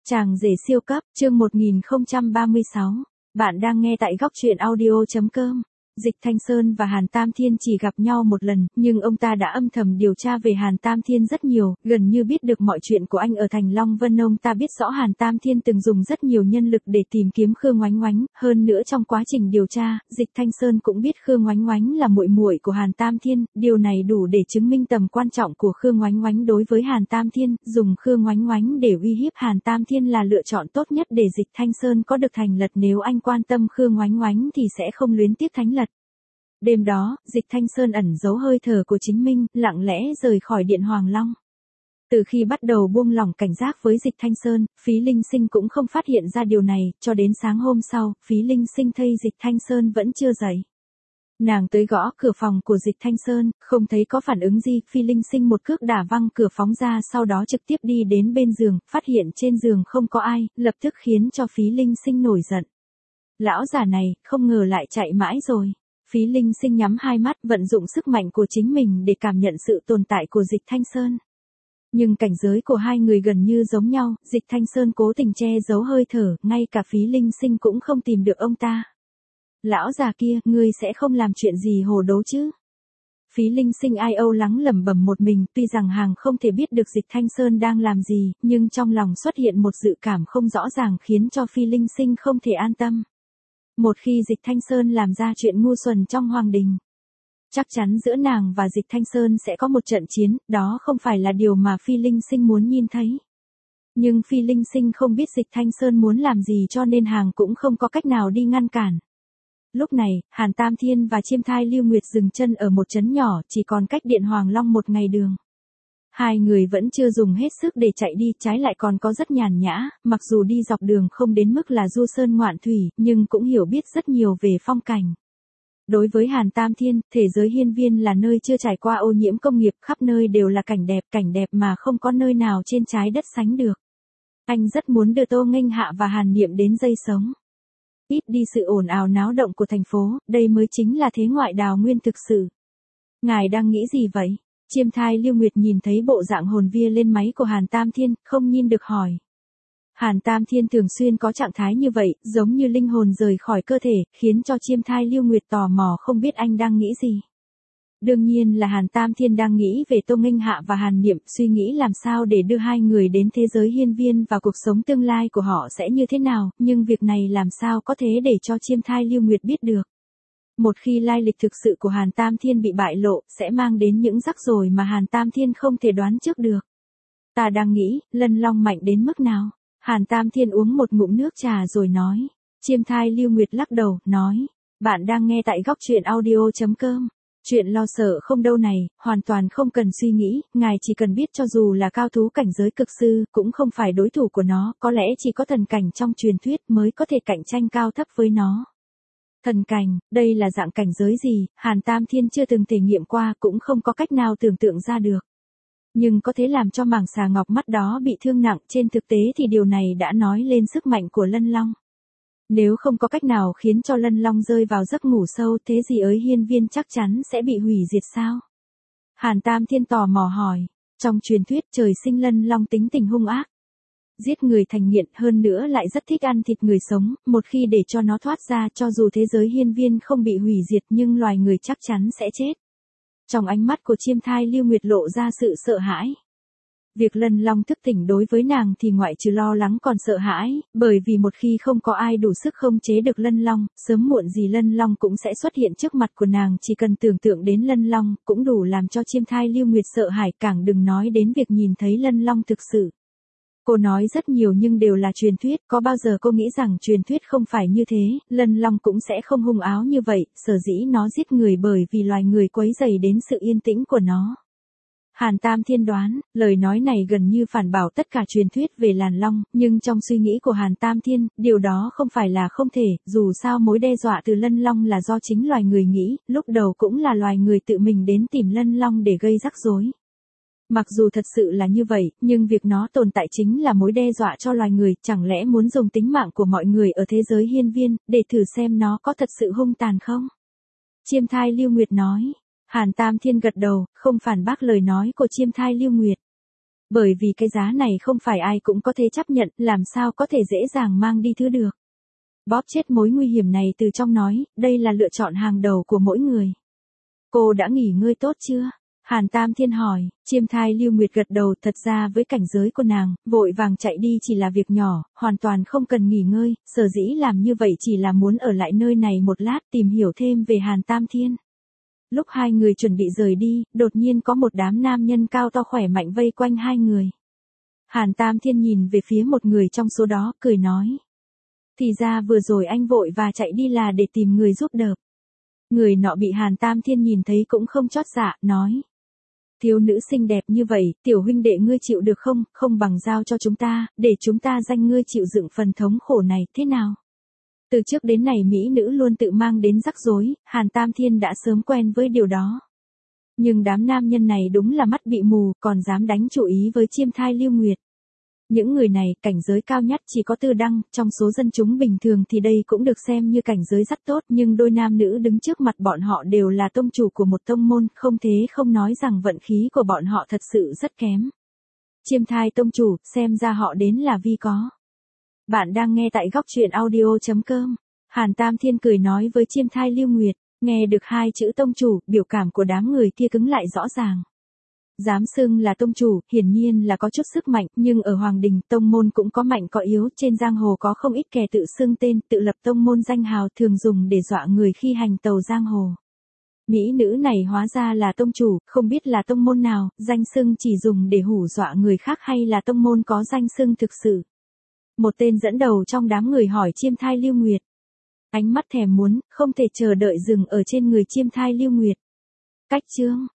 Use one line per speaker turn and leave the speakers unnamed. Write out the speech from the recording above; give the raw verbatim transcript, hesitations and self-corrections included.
Chàng rể siêu cấp, chương một nghìn không trăm ba mươi sáu. Bạn đang nghe tại góc truyện audio.com. Dịch Thanh Sơn và Hàn Tam Thiên chỉ gặp nhau một lần, nhưng ông ta đã âm thầm điều tra về Hàn Tam Thiên rất nhiều, gần như biết được mọi chuyện của anh ở thành Long Vân. Ông ta biết rõ Hàn Tam Thiên từng dùng rất nhiều nhân lực để tìm kiếm Khương Ngoánh Ngoánh, hơn nữa trong quá trình điều tra, Dịch Thanh Sơn cũng biết Khương Ngoánh Ngoánh là muội muội của Hàn Tam Thiên, điều này đủ để chứng minh tầm quan trọng của Khương Ngoánh Ngoánh đối với Hàn Tam Thiên, dùng Khương Ngoánh Ngoánh để uy hiếp Hàn Tam Thiên là lựa chọn tốt nhất để Dịch Thanh Sơn có được thành Lật. Nếu anh quan tâm Khương Ngoánh Ngoánh thì sẽ không luyến tiếc Thánh Lật. Đêm đó, Dịch Thanh Sơn ẩn giấu hơi thở của chính mình, lặng lẽ rời khỏi Điện Hoàng Long. Từ khi bắt đầu buông lỏng cảnh giác với Dịch Thanh Sơn, Phí Linh Sinh cũng không phát hiện ra điều này, cho đến sáng hôm sau, Phí Linh Sinh thấy Dịch Thanh Sơn vẫn chưa dậy. Nàng tới gõ cửa phòng của Dịch Thanh Sơn, không thấy có phản ứng gì, Phí Linh Sinh một cước đả văng cửa phóng ra, sau đó trực tiếp đi đến bên giường, phát hiện trên giường không có ai, lập tức khiến cho Phí Linh Sinh nổi giận. Lão già này, không ngờ lại chạy mãi rồi. Phí Linh Sinh nhắm hai mắt, vận dụng sức mạnh của chính mình để cảm nhận sự tồn tại của Dịch Thanh Sơn. Nhưng cảnh giới của hai người gần như giống nhau, Dịch Thanh Sơn cố tình che giấu hơi thở, ngay cả Phí Linh Sinh cũng không tìm được ông ta. Lão già kia, ngươi sẽ không làm chuyện gì hồ đố chứ? Phí Linh Sinh ai âu lắng lẩm bẩm một mình, tuy rằng hàng không thể biết được Dịch Thanh Sơn đang làm gì, nhưng trong lòng xuất hiện một dự cảm không rõ ràng khiến cho Phí Linh Sinh không thể an tâm. Một khi Dịch Thanh Sơn làm ra chuyện ngu xuẩn trong hoàng đình, chắc chắn giữa nàng và Dịch Thanh Sơn sẽ có một trận chiến, đó không phải là điều mà Phi Linh Sinh muốn nhìn thấy. Nhưng Phi Linh Sinh không biết Dịch Thanh Sơn muốn làm gì cho nên hàng cũng không có cách nào đi ngăn cản. Lúc này, Hàn Tam Thiên và Chiêm Thai Lưu Nguyệt dừng chân ở một trấn nhỏ, chỉ còn cách Điện Hoàng Long một ngày đường. Hai người vẫn chưa dùng hết sức để chạy đi, trái lại còn có rất nhàn nhã, mặc dù đi dọc đường không đến mức là du sơn ngoạn thủy, nhưng cũng hiểu biết rất nhiều về phong cảnh. Đối với Hàn Tam Thiên, thế giới hiên viên là nơi chưa trải qua ô nhiễm công nghiệp, khắp nơi đều là cảnh đẹp, cảnh đẹp mà không có nơi nào trên trái đất sánh được. Anh rất muốn đưa Tô Nghênh Hạ và Hàn Niệm đến dây sống. Ít đi sự ồn ào náo động của thành phố, đây mới chính là thế ngoại đào nguyên thực sự. Ngài đang nghĩ gì vậy? Chiêm Thai Lưu Nguyệt nhìn thấy bộ dạng hồn vía lên máy của Hàn Tam Thiên, không nhìn được hỏi. Hàn Tam Thiên thường xuyên có trạng thái như vậy, giống như linh hồn rời khỏi cơ thể, khiến cho Chiêm Thai Lưu Nguyệt tò mò không biết anh đang nghĩ gì. Đương nhiên là Hàn Tam Thiên đang nghĩ về Tô Nghênh Hạ và Hàn Niệm, suy nghĩ làm sao để đưa hai người đến thế giới hiên viên và cuộc sống tương lai của họ sẽ như thế nào, nhưng việc này làm sao có thể để cho Chiêm Thai Lưu Nguyệt biết được. Một khi lai lịch thực sự của Hàn Tam Thiên bị bại lộ, sẽ mang đến những rắc rối mà Hàn Tam Thiên không thể đoán trước được. Ta đang nghĩ, Lân Long mạnh đến mức nào? Hàn Tam Thiên uống một ngụm nước trà rồi nói. Chiêm Thai Lưu Nguyệt lắc đầu, nói. Bạn đang nghe tại góc truyện audio.com. Chuyện lo sợ không đâu này, hoàn toàn không cần suy nghĩ, ngài chỉ cần biết cho dù là cao thú cảnh giới cực sư, cũng không phải đối thủ của nó, có lẽ chỉ có thần cảnh trong truyền thuyết mới có thể cạnh tranh cao thấp với nó. Thần cảnh, đây là dạng cảnh giới gì, Hàn Tam Thiên chưa từng thể nghiệm qua, cũng không có cách nào tưởng tượng ra được. Nhưng có thể làm cho mảng xà ngọc mắt đó bị thương nặng, trên thực tế thì điều này đã nói lên sức mạnh của Lân Long. Nếu không có cách nào khiến cho Lân Long rơi vào giấc ngủ sâu, thế gì ới hiên viên chắc chắn sẽ bị hủy diệt sao? Hàn Tam Thiên tò mò hỏi, trong truyền thuyết trời sinh Lân Long tính tình hung ác. Giết người thành nghiện, hơn nữa lại rất thích ăn thịt người sống, một khi để cho nó thoát ra, cho dù thế giới hiên viên không bị hủy diệt nhưng loài người chắc chắn sẽ chết. Trong ánh mắt của Chiêm Thai Lưu Nguyệt lộ ra sự sợ hãi. Việc Lân Long thức tỉnh đối với nàng thì ngoại trừ lo lắng còn sợ hãi, bởi vì một khi không có ai đủ sức không chế được Lân Long, sớm muộn gì Lân Long cũng sẽ xuất hiện trước mặt của nàng, chỉ cần tưởng tượng đến Lân Long, cũng đủ làm cho Chiêm Thai Lưu Nguyệt sợ hãi, càng đừng nói đến việc nhìn thấy Lân Long thực sự. Cô nói rất nhiều nhưng đều là truyền thuyết, có bao giờ cô nghĩ rằng truyền thuyết không phải như thế, Lân Long cũng sẽ không hung áo như vậy, sở dĩ nó giết người bởi vì loài người quấy rầy đến sự yên tĩnh của nó. Hàn Tam Thiên đoán, lời nói này gần như phản bảo tất cả truyền thuyết về Làn Long, nhưng trong suy nghĩ của Hàn Tam Thiên, điều đó không phải là không thể, dù sao mối đe dọa từ Lân Long là do chính loài người nghĩ, lúc đầu cũng là loài người tự mình đến tìm Lân Long để gây rắc rối. Mặc dù thật sự là như vậy, nhưng việc nó tồn tại chính là mối đe dọa cho loài người, chẳng lẽ muốn dùng tính mạng của mọi người ở thế giới hiên viên, để thử xem nó có thật sự hung tàn không? Chiêm Thai Lưu Nguyệt nói. Hàn Tam Thiên gật đầu, không phản bác lời nói của Chiêm Thai Lưu Nguyệt. Bởi vì cái giá này không phải ai cũng có thể chấp nhận, làm sao có thể dễ dàng mang đi thứ được. Bóp chết mối nguy hiểm này từ trong nói, đây là lựa chọn hàng đầu của mỗi người. Cô đã nghỉ ngơi tốt chưa? Hàn Tam Thiên hỏi. Chiêm thai Lưu Nguyệt gật đầu, thật ra với cảnh giới của nàng, vội vàng chạy đi chỉ là việc nhỏ, hoàn toàn không cần nghỉ ngơi, sở dĩ làm như vậy chỉ là muốn ở lại nơi này một lát tìm hiểu thêm về Hàn Tam Thiên. Lúc hai người chuẩn bị rời đi, đột nhiên có một đám nam nhân cao to khỏe mạnh vây quanh hai người. Hàn Tam Thiên nhìn về phía một người trong số đó, cười nói. Thì ra vừa rồi anh vội và chạy đi là để tìm người giúp đỡ. Người nọ bị Hàn Tam Thiên nhìn thấy cũng không chót dạ, nói. Thiếu nữ xinh đẹp như vậy, tiểu huynh đệ ngươi chịu được không, không bằng giao cho chúng ta, để chúng ta danh ngươi chịu dựng phần thống khổ này, thế nào? Từ trước đến nay mỹ nữ luôn tự mang đến rắc rối, Hàn Tam Thiên đã sớm quen với điều đó. Nhưng đám nam nhân này đúng là mắt bị mù, còn dám đánh chủ ý với chiêm thai Lưu Nguyệt. Những người này, cảnh giới cao nhất chỉ có Tư Đăng, trong số dân chúng bình thường thì đây cũng được xem như cảnh giới rất tốt, nhưng đôi nam nữ đứng trước mặt bọn họ đều là tông chủ của một tông môn, không thế không nói rằng vận khí của bọn họ thật sự rất kém. Chiêm thai tông chủ, xem ra họ đến là vì có. Bạn đang nghe tại góc truyện audio chấm com. Hàn Tam Thiên cười nói với chiêm thai Lưu Nguyệt, nghe được hai chữ tông chủ, biểu cảm của đám người kia cứng lại rõ ràng. Dám xưng là tông chủ, hiển nhiên là có chút sức mạnh, nhưng ở Hoàng Đình, tông môn cũng có mạnh có yếu, trên giang hồ có không ít kẻ tự xưng tên, tự lập tông môn danh hào thường dùng để dọa người khi hành tàu giang hồ. Mỹ nữ này hóa ra là tông chủ, không biết là tông môn nào, danh xưng chỉ dùng để hù dọa người khác hay là tông môn có danh xưng thực sự. Một tên dẫn đầu trong đám người hỏi chiêm thai Lưu Nguyệt. Ánh mắt thèm muốn, không thể chờ đợi dừng ở trên người chiêm thai Lưu Nguyệt. Cách chương